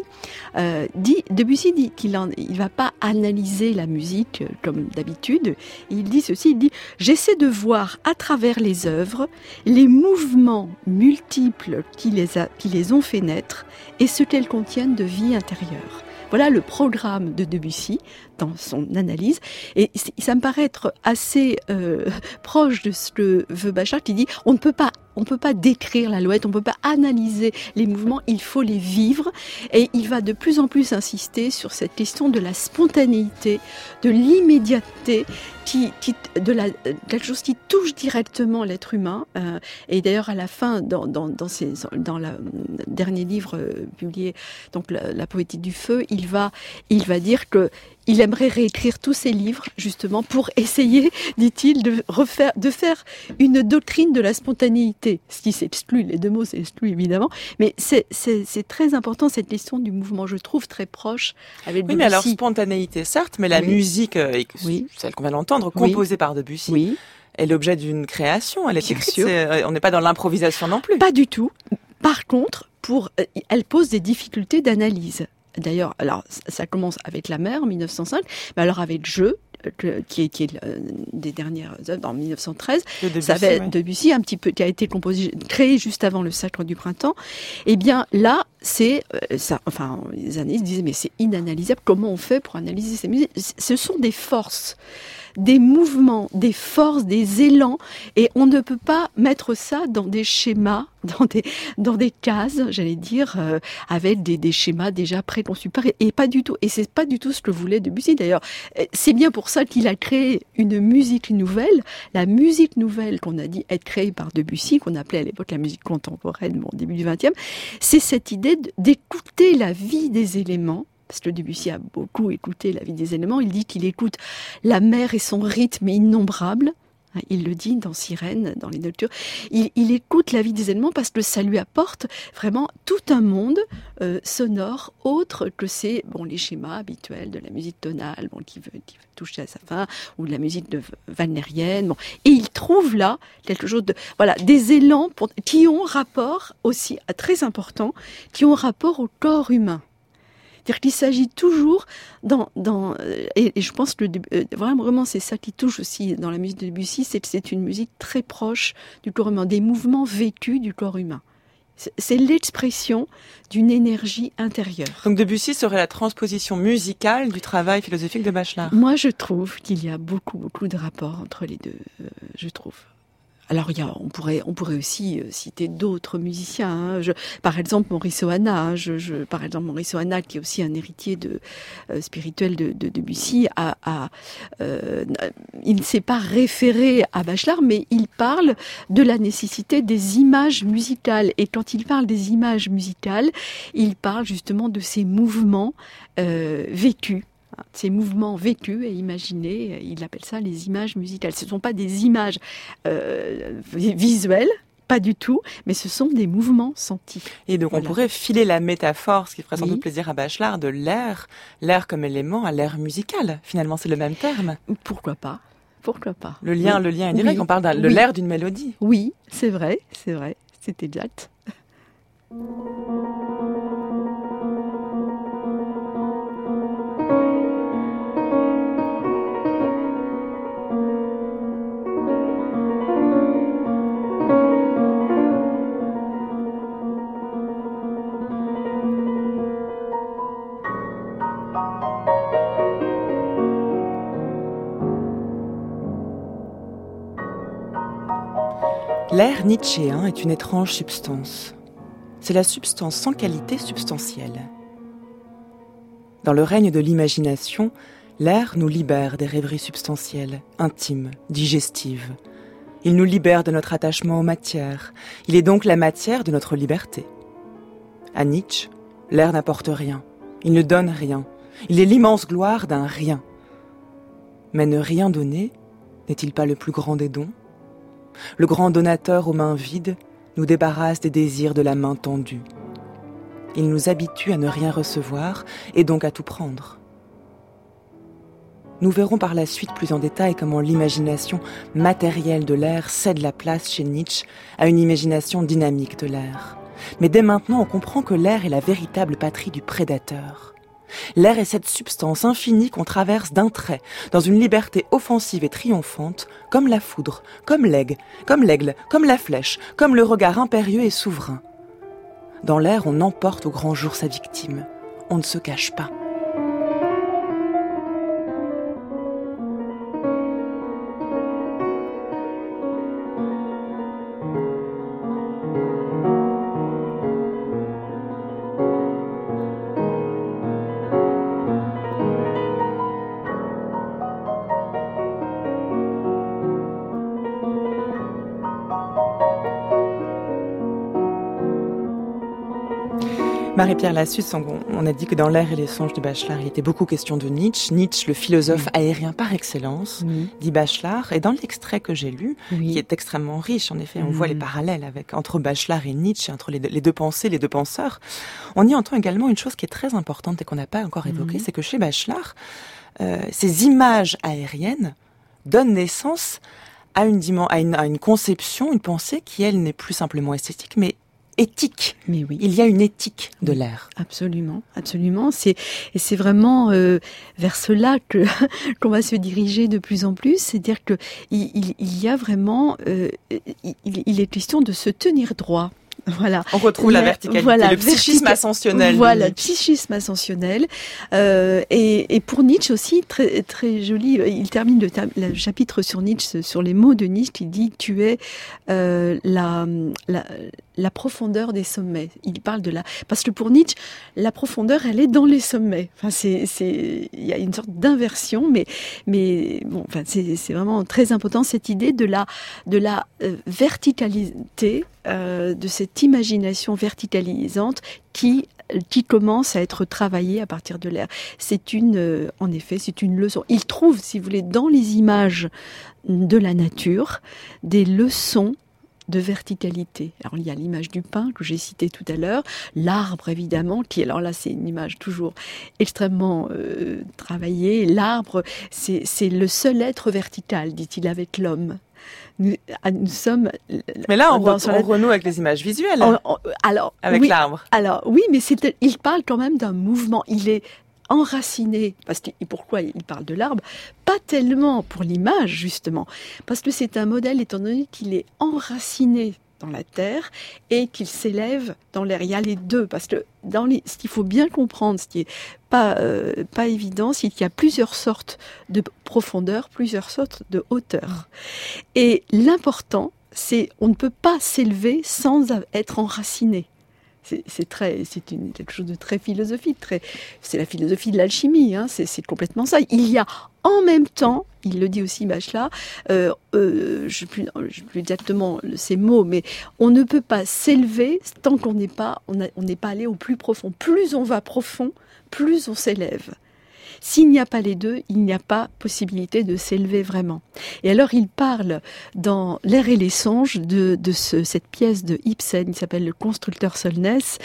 Debussy dit qu'il il va pas analyser la musique comme d'habitude. Il dit ceci, il dit « J'essaie de voir à travers les œuvres les mouvements multiples qui les ont fait naître et ce qu'elles contiennent de vie intérieure. » Voilà le programme de Debussy dans son analyse, et ça me paraît être assez proche de ce que veut Bachelard, qui dit on ne peut pas décrire l'alouette, on ne peut pas analyser les mouvements, il faut les vivre, et il va de plus en plus insister sur cette question de la spontanéité, de l'immédiateté, quelque chose qui touche directement l'être humain. Et d'ailleurs à la fin, dans le dernier livre publié, donc la poétique du feu, il va dire que il aimerait réécrire tous ses livres, justement, pour essayer, dit-il, de faire une doctrine de la spontanéité. Ce qui s'exclut, les deux mots s'excluent évidemment, mais c'est très important, cette question du mouvement, je trouve, très proche avec Debussy. Mais alors, spontanéité, certes, mais la musique, celle qu'on vient d'entendre, composée par Debussy, est l'objet d'une création, elle est écrite, on n'est pas dans l'improvisation non plus. Pas du tout. Par contre, elle pose des difficultés d'analyse. D'ailleurs, alors ça commence avec La Mer en 1905, mais alors avec Jeu, qui est des dernières œuvres en 1913, ça avait Debussy un petit peu, qui a été créé juste avant le Sacre du Printemps. Eh bien là, c'est ça. Enfin, les analystes disaient mais c'est inanalysable. Comment on fait pour analyser ces musiques ? Ce sont des forces, des mouvements, des forces, des élans, et on ne peut pas mettre ça dans des schémas, dans des cases, j'allais dire, avec des schémas déjà préconçus. Et pas du tout. Et c'est pas du tout ce que voulait Debussy. D'ailleurs, c'est bien pour ça qu'il a créé une musique nouvelle. La musique nouvelle qu'on a dit être créée par Debussy, qu'on appelait à l'époque la musique contemporaine, au début du XXe, c'est cette idée d'écouter la vie des éléments. Parce que Debussy a beaucoup écouté la vie des éléments. Il dit qu'il écoute la mer et son rythme innombrable. Il le dit dans Sirène, dans les Nocturnes. Il écoute la vie des éléments parce que ça lui apporte vraiment tout un monde sonore autre que les schémas habituels de la musique tonale qui veut toucher à sa fin, ou de la musique wagnérienne. Et il trouve là quelque chose des élans qui ont rapport aussi, très important, qui ont rapport au corps humain. C'est-à-dire qu'il s'agit toujours et je pense que vraiment c'est ça qui touche aussi dans la musique de Debussy, c'est que c'est une musique très proche du corps humain, des mouvements vécus du corps humain. C'est l'expression d'une énergie intérieure. Donc Debussy serait la transposition musicale du travail philosophique de Bachelard. Moi je trouve qu'il y a beaucoup de rapports entre les deux, je trouve. Alors on pourrait aussi citer d'autres musiciens. Par exemple Maurice Ohana. Maurice Ohana, qui est aussi un héritier spirituel de Debussy, il ne s'est pas référé à Bachelard, mais il parle de la nécessité des images musicales. Et quand il parle des images musicales, il parle justement de ces mouvements vécus. Ces mouvements vécus et imaginés, il appelle ça les images musicales. Ce ne sont pas des images visuelles, pas du tout, mais ce sont des mouvements sentis. Et donc on pourrait filer la métaphore, ce qui ferait sans doute plaisir à Bachelard, de l'air comme élément à l'air musical. Finalement, c'est le même terme. Pourquoi pas ? Le lien est direct, on parle de l'air d'une mélodie. Oui, c'est vrai, c'est exact. L'air nietzschéen est une étrange substance. C'est la substance sans qualité substantielle. Dans le règne de l'imagination, l'air nous libère des rêveries substantielles, intimes, digestives. Il nous libère de notre attachement aux matières. Il est donc la matière de notre liberté. À Nietzsche, l'air n'apporte rien. Il ne donne rien. Il est l'immense gloire d'un rien. Mais ne rien donner, n'est-il pas le plus grand des dons ? Le grand donateur aux mains vides nous débarrasse des désirs de la main tendue. Il nous habitue à ne rien recevoir et donc à tout prendre. Nous verrons par la suite plus en détail comment l'imagination matérielle de l'air cède la place chez Nietzsche à une imagination dynamique de l'air. Mais dès maintenant, on comprend que l'air est la véritable patrie du prédateur. L'air est cette substance infinie qu'on traverse d'un trait, dans une liberté offensive et triomphante, comme la foudre, comme l'aigle, comme la flèche, comme le regard impérieux et souverain. Dans l'air, on emporte au grand jour sa victime. On ne se cache pas. Marie-Pierre Lassus, on a dit que dans l'air et les songes de Bachelard, il était beaucoup question de Nietzsche. Nietzsche, le philosophe aérien par excellence, dit Bachelard. Et dans l'extrait que j'ai lu, qui est extrêmement riche, en effet, on voit les parallèles entre Bachelard et Nietzsche, entre les deux pensées, les deux penseurs. On y entend également une chose qui est très importante et qu'on n'a pas encore évoquée, c'est que chez Bachelard, ces images aériennes donnent naissance à une conception, une pensée qui, elle, n'est plus simplement esthétique, mais éthique. Mais oui. Il y a une éthique de l'air. Absolument. C'est vraiment vers cela qu'on va se diriger de plus en plus. C'est-à-dire que il y a vraiment, il est question de se tenir droit. Voilà. On retrouve la verticalité, le psychisme ascensionnel. Voilà, le psychisme ascensionnel. Et pour Nietzsche aussi, très, très joli, il termine le chapitre sur Nietzsche, sur les mots de Nietzsche, il dit « tu es la profondeur des sommets ». Il parle parce que pour Nietzsche, la profondeur, elle est dans les sommets. Enfin, il y a une sorte d'inversion, mais bon, enfin, c'est vraiment très important, cette idée de la verticalité, de cette imagination verticalisante qui commence à être travaillée à partir de l'air. En effet, c'est une leçon. Il trouve, si vous voulez, dans les images de la nature, des leçons de verticalité. Alors il y a l'image du pin que j'ai citée tout à l'heure, l'arbre évidemment, alors là c'est une image toujours extrêmement travaillée. L'arbre, c'est le seul être vertical, dit-il, avec l'homme. Nous sommes. Mais là, on renoue avec les images visuelles. Avec l'arbre. Alors oui, mais il parle quand même d'un mouvement. Il est enraciné. Pourquoi il parle de l'arbre? Pas tellement pour l'image, justement. Parce que c'est un modèle, étant donné qu'il est enraciné dans la terre et qu'il s'élève dans l'air. Il y a les deux. Parce que ce qu'il faut bien comprendre, ce qui est pas évident, c'est qu'il y a plusieurs sortes de profondeur, plusieurs sortes de hauteur. Et l'important, c'est on ne peut pas s'élever sans être enraciné. C'est quelque chose de très philosophique. C'est la philosophie de l'alchimie. C'est complètement ça. Il y a en même temps, il le dit aussi Bachelard, je ne sais plus exactement ces mots, mais on ne peut pas s'élever tant qu'on n'est pas allé au plus profond. Plus on va profond, plus on s'élève. S'il n'y a pas les deux, il n'y a pas possibilité de s'élever vraiment. Et alors il parle dans L'air et les songes de cette pièce de Ibsen qui s'appelle Le Constructeur Solness,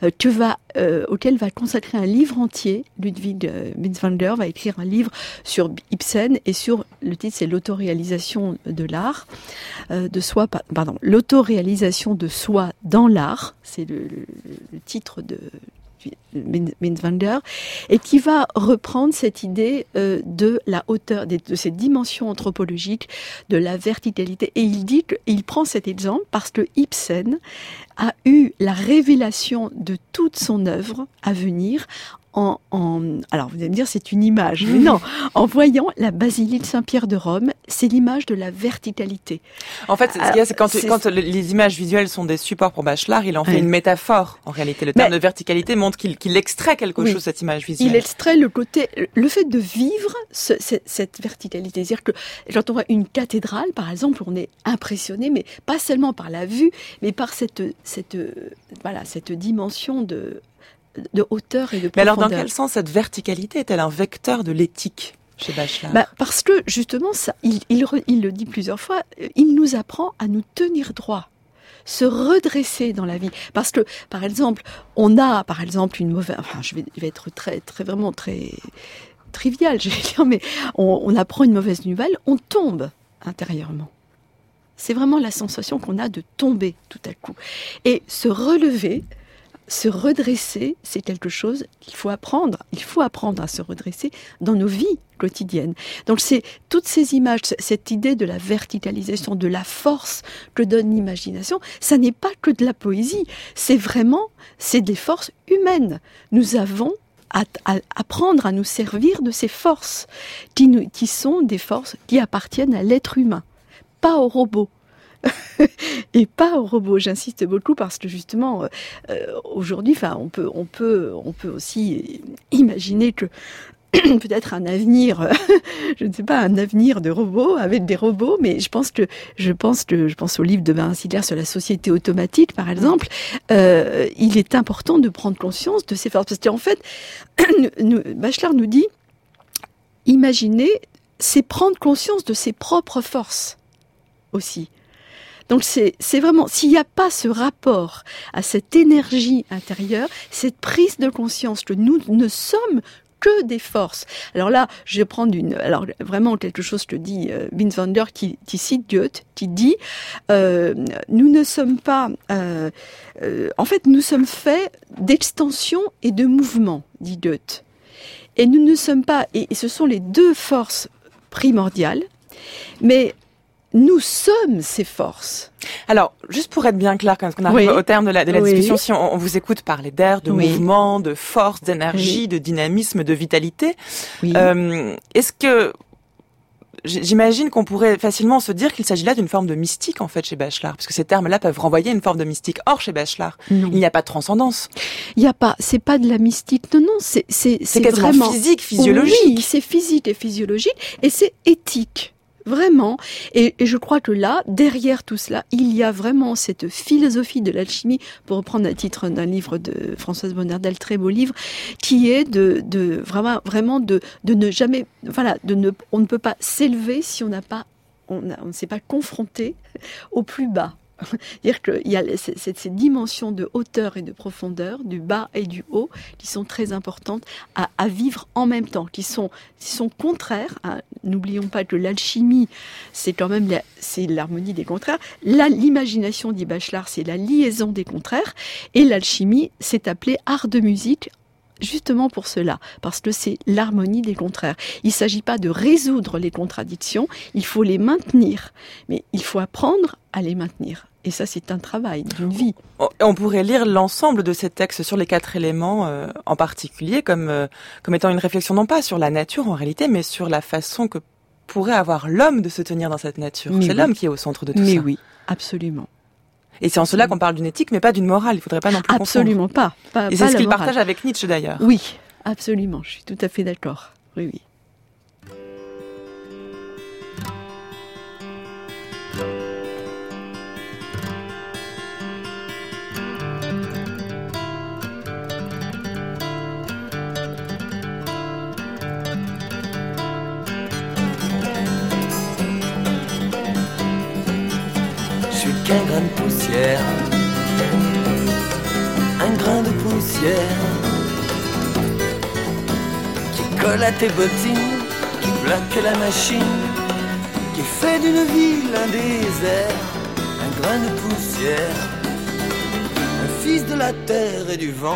auquel va consacrer un livre entier. Ludwig Binswanger va écrire un livre sur Ibsen et le titre c'est l'autoréalisation de l'art, l'autoréalisation de soi dans l'art, c'est le titre de Binswanger, et qui va reprendre cette idée de la hauteur, de ces dimensions anthropologiques, de la verticalité. Et il prend cet exemple parce que Ibsen a eu la révélation de toute son œuvre à venir alors vous allez me dire c'est une image, mais non, en voyant la basilique Saint-Pierre de Rome, c'est l'image de la verticalité. En fait, ce qu'il y a, c'est quand les images visuelles sont des supports pour Bachelard, il en fait une métaphore. En réalité, le terme de verticalité montre qu'il extrait quelque chose de cette image visuelle. Il extrait le fait de vivre cette verticalité. C'est-à-dire que quand on voit une cathédrale, par exemple, on est impressionné, mais pas seulement par la vue, mais par cette dimension de hauteur et de profondeur. Mais alors, dans quel sens cette verticalité est-elle un vecteur de l'éthique chez Bachelard? Parce que, justement, ça, il le dit plusieurs fois, il nous apprend à nous tenir droit, se redresser dans la vie. Parce que, par exemple, on a, une mauvaise... Enfin, je vais être vraiment très trivial, je vais dire, mais on apprend une mauvaise nouvelle, on tombe intérieurement. C'est vraiment la sensation qu'on a de tomber tout à coup. Et se relever... Se redresser, c'est quelque chose qu'il faut apprendre. Il faut apprendre à se redresser dans nos vies quotidiennes. Donc c'est toutes ces images, cette idée de la verticalisation, de la force que donne l'imagination, ça n'est pas que de la poésie. C'est des forces humaines. Nous avons à apprendre à nous servir de ces forces qui sont des forces qui appartiennent à l'être humain, pas aux robots. Et pas aux robots. J'insiste beaucoup parce que justement aujourd'hui, on peut aussi imaginer que peut-être un avenir, je ne sais pas, un avenir de robots avec des robots, mais je pense au livre de Bernard Stiegler sur la société automatique, par exemple. Il est important de prendre conscience de ces forces, parce qu'en fait, Bachelard nous dit, imaginer, c'est prendre conscience de ses propres forces aussi. Donc c'est vraiment, s'il n'y a pas ce rapport à cette énergie intérieure, cette prise de conscience que nous ne sommes que des forces. Alors là, je vais prendre vraiment quelque chose que dit Binswanger qui cite Goethe, qui dit nous ne sommes pas, en fait, nous sommes faits d'extension et de mouvement, dit Goethe. Et nous ne sommes pas, et ce sont les deux forces primordiales, mais nous sommes ces forces. Alors, juste pour être bien clair, quand on arrive au terme de la discussion, si on vous écoute parler d'air, de mouvement, de force, d'énergie, de dynamisme, de vitalité, est-ce que j'imagine qu'on pourrait facilement se dire qu'il s'agit là d'une forme de mystique, en fait, chez Bachelard, parce que ces termes-là peuvent renvoyer à une forme de mystique. Or, chez Bachelard, il n'y a pas de transcendance. Il n'y a pas, c'est pas de la mystique, non, c'est quasiment vraiment physique, physiologique. Oui, c'est physique et physiologique, et c'est éthique. Vraiment. Et je crois que là, derrière tout cela, il y a vraiment cette philosophie de l'alchimie, pour reprendre un titre d'un livre de Françoise Bonnardel, très beau livre, qui est de vraiment de ne jamais, on ne peut pas s'élever si on ne s'est pas confronté au plus bas. C'est-à-dire qu'il y a ces dimensions de hauteur et de profondeur, du bas et du haut, qui sont très importantes à vivre en même temps, qui sont contraires. N'oublions pas que l'alchimie, c'est quand même c'est l'harmonie des contraires. L'imagination, dit Bachelard, c'est la liaison des contraires. Et l'alchimie, c'est appelé art de musique, justement pour cela, parce que c'est l'harmonie des contraires. Il ne s'agit pas de résoudre les contradictions, il faut les maintenir, mais il faut apprendre à les maintenir. Et ça, c'est un travail d'une vie. On pourrait lire l'ensemble de ces textes sur les 4 éléments en particulier comme étant une réflexion non pas sur la nature en réalité, mais sur la façon que pourrait avoir l'homme de se tenir dans cette nature. C'est l'homme qui est au centre de tout ça. Mais oui, absolument. Et c'est en cela qu'on parle d'une éthique, mais pas d'une morale. Il ne faudrait pas non plus absolument confondre. Pas. Et c'est ce qu'il partage avec Nietzsche d'ailleurs. Oui, absolument. Je suis tout à fait d'accord. Oui, oui. Qu'un grain de poussière, un grain de poussière qui colle à tes bottines, qui bloque la machine, qui fait d'une ville un désert, un grain de poussière, un fils de la terre et du vent.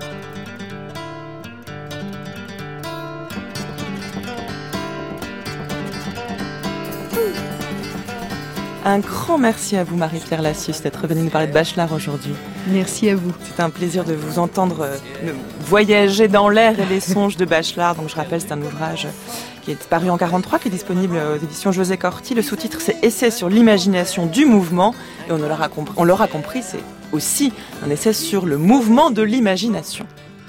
Un grand merci à vous, Marie-Pierre Lassus, d'être venue nous parler de Bachelard aujourd'hui. Merci à vous. C'est un plaisir de vous entendre voyager dans l'air et les songes de Bachelard. Donc je rappelle, c'est un ouvrage qui est paru en 1943, qui est disponible aux éditions José Corti. Le sous-titre, c'est « Essai sur l'imagination du mouvement ». Et on l'aura compris, c'est aussi un essai sur le mouvement de l'imagination.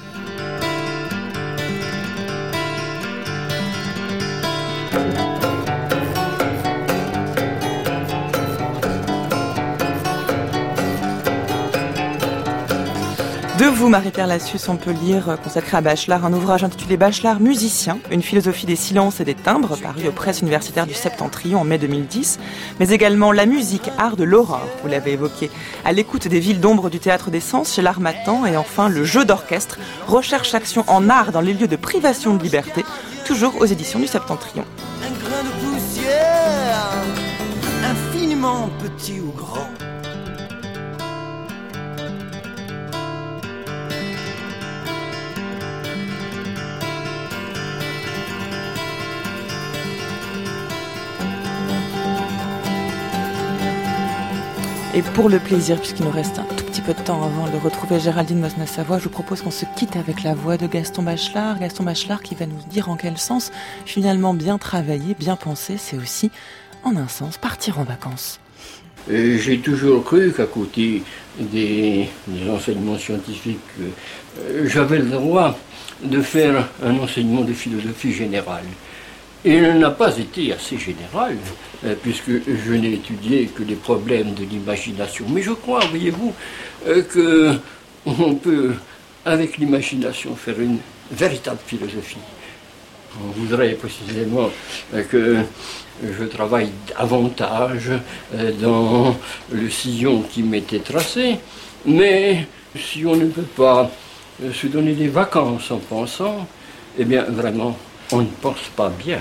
De vous, Marie-Pierre Lassus, on peut lire, consacré à Bachelard, un ouvrage intitulé Bachelard musicien, une philosophie des silences et des timbres, paru aux presses universitaires du Septentrion en mai 2010, mais également La musique, art de l'aurore, vous l'avez évoqué, à l'écoute des villes d'ombre du Théâtre des Sens chez l'Harmattan, et enfin Le jeu d'orchestre, recherche-action en art dans les lieux de privation de liberté, toujours aux éditions du Septentrion. Un grain de poussière, infiniment petit ou grand. Et pour le plaisir, puisqu'il nous reste un tout petit peu de temps avant de retrouver Géraldine Mosna-Savoie, je vous propose qu'on se quitte avec la voix de Gaston Bachelard. Gaston Bachelard qui va nous dire en quel sens, finalement, bien travailler, bien penser, c'est aussi, en un sens, partir en vacances. J'ai toujours cru qu'à côté des enseignements scientifiques, j'avais le droit de faire un enseignement de philosophie générale. Et il n'a pas été assez général, puisque je n'ai étudié que les problèmes de l'imagination. Mais je crois, voyez-vous, qu'on peut, avec l'imagination, faire une véritable philosophie. On voudrait précisément que je travaille davantage dans le sillon qui m'était tracé, mais si on ne peut pas se donner des vacances en pensant, eh bien vraiment, on ne pense pas bien.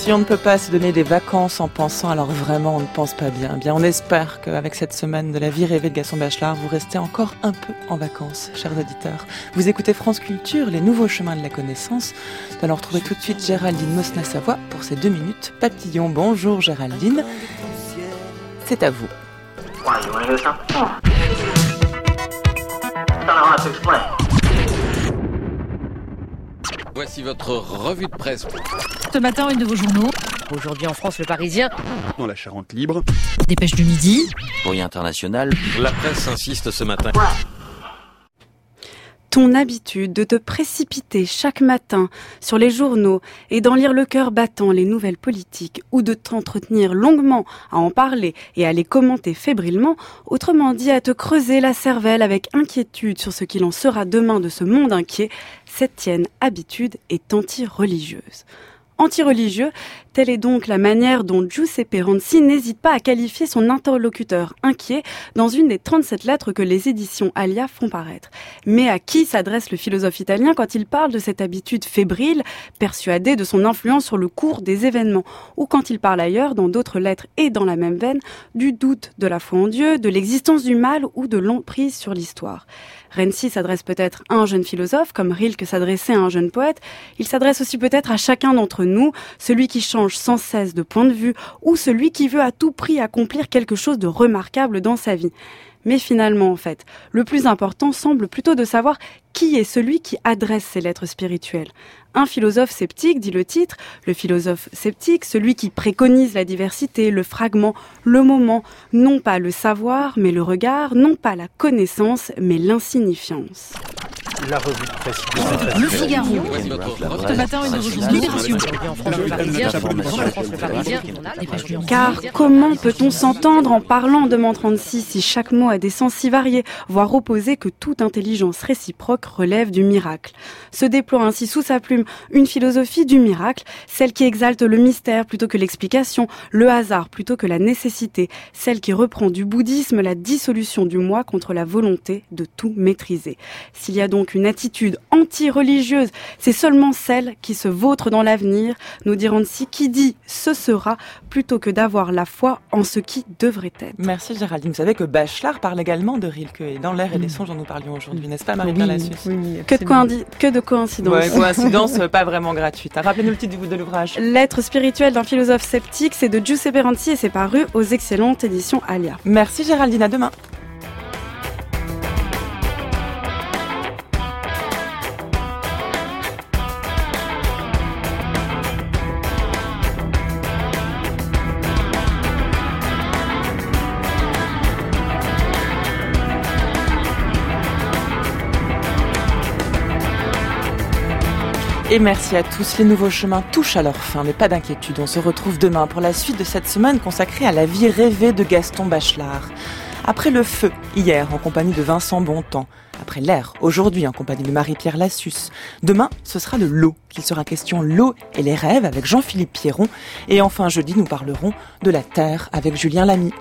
Si on ne peut pas se donner des vacances en pensant, alors vraiment on ne pense pas bien. Bien, on espère qu'avec cette semaine de la vie rêvée de Gaston Bachelard, vous restez encore un peu en vacances, chers auditeurs. Vous écoutez France Culture, les nouveaux chemins de la connaissance. Nous allons retrouver tout de suite Géraldine Mosna-Savoie pour ses 2 minutes papillon. Bonjour Géraldine, c'est à vous. Voici votre revue de presse. Ce matin, une de vos journaux. Aujourd'hui en France, Le Parisien. Dans la Charente libre. Dépêche du Midi. Courrier international. La presse insiste ce matin. Ton habitude de te précipiter chaque matin sur les journaux et d'en lire le cœur battant les nouvelles politiques ou de t'entretenir longuement à en parler et à les commenter fébrilement, autrement dit à te creuser la cervelle avec inquiétude sur ce qu'il en sera demain de ce monde inquiet, cette tienne habitude est anti-religieuse. Anti-religieux, telle est donc la manière dont Giuseppe Ranzi n'hésite pas à qualifier son interlocuteur inquiet dans une des 37 lettres que les éditions Alia font paraître. Mais à qui s'adresse le philosophe italien quand il parle de cette habitude fébrile, persuadé de son influence sur le cours des événements, ou quand il parle ailleurs, dans d'autres lettres et dans la même veine, du doute de la foi en Dieu, de l'existence du mal ou de l'emprise sur l'histoire. Renzi s'adresse peut-être à un jeune philosophe, comme Rilke s'adressait à un jeune poète. Il s'adresse aussi peut-être à chacun d'entre nous, celui qui change sans cesse de point de vue ou celui qui veut à tout prix accomplir quelque chose de remarquable dans sa vie. Mais finalement, en fait, le plus important semble plutôt de savoir qui est celui qui adresse ces lettres spirituelles. Un philosophe sceptique, dit le titre, le philosophe sceptique, celui qui préconise la diversité, le fragment, le moment, non pas le savoir, mais le regard, non pas la connaissance, mais l'insignifiance. La revue de presse. Le Figaro. Ce matin, une de vos journaux. Libération. Car comment peut-on s'entendre en parlant de Mantrancy si chaque mot a des sens si variés, voire opposés que toute intelligence réciproque relève du miracle? Se déploie ainsi sous sa plume une philosophie du miracle, celle qui exalte le mystère plutôt que l'explication, le hasard plutôt que la nécessité, celle qui reprend du bouddhisme la dissolution du moi contre la volonté de tout maîtriser. S'il y a donc une attitude anti-religieuse, c'est seulement celle qui se vautre dans l'avenir, nous dit Ranzi, qui dit « ce sera » plutôt que d'avoir la foi en ce qui devrait être. Merci Géraldine. Vous savez que Bachelard parle également de Rilke et dans L'air et les songes dont nous parlions aujourd'hui, n'est-ce pas Marie-Pierre Lassus? Oui, que de coïncidences. Ouais, coïncidence pas vraiment gratuite. Rappelez-nous le titre de l'ouvrage. Lettres spirituelles d'un philosophe sceptique, c'est de Giuseppe Ranzi et c'est paru aux excellentes éditions Alia. Merci Géraldine, à demain. Et merci à tous. Les nouveaux chemins touchent à leur fin, mais pas d'inquiétude. On se retrouve demain pour la suite de cette semaine consacrée à la vie rêvée de Gaston Bachelard. Après le feu, hier, en compagnie de Vincent Bontemps. Après l'air, aujourd'hui, en compagnie de Marie-Pierre Lassus. Demain, ce sera de l'eau, qu'il sera question l'eau et les rêves avec Jean-Philippe Pierron. Et enfin, jeudi, nous parlerons de la terre avec Julien Lamy.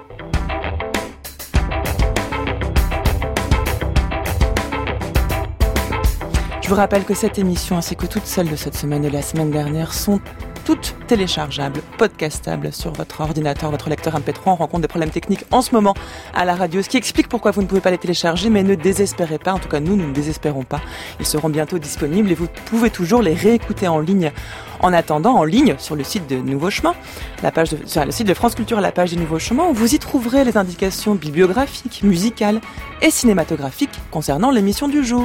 Je vous rappelle que cette émission ainsi que toutes celles de cette semaine et la semaine dernière sont toutes téléchargeables, podcastables sur votre ordinateur, votre lecteur MP3. On rencontre des problèmes techniques en ce moment à la radio, ce qui explique pourquoi vous ne pouvez pas les télécharger, mais ne désespérez pas. En tout cas, nous ne désespérons pas. Ils seront bientôt disponibles et vous pouvez toujours les réécouter en ligne. En attendant, en ligne, sur le site de Nouveaux Chemins, sur le site de France Culture, la page des Nouveaux Chemins, où vous y trouverez les indications bibliographiques, musicales et cinématographiques concernant l'émission du jour.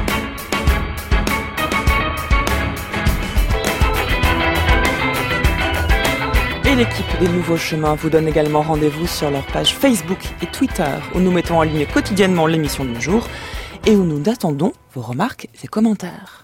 Et l'équipe des Nouveaux Chemins vous donne également rendez-vous sur leur page Facebook et Twitter, où nous mettons en ligne quotidiennement l'émission du jour et où nous attendons vos remarques et commentaires.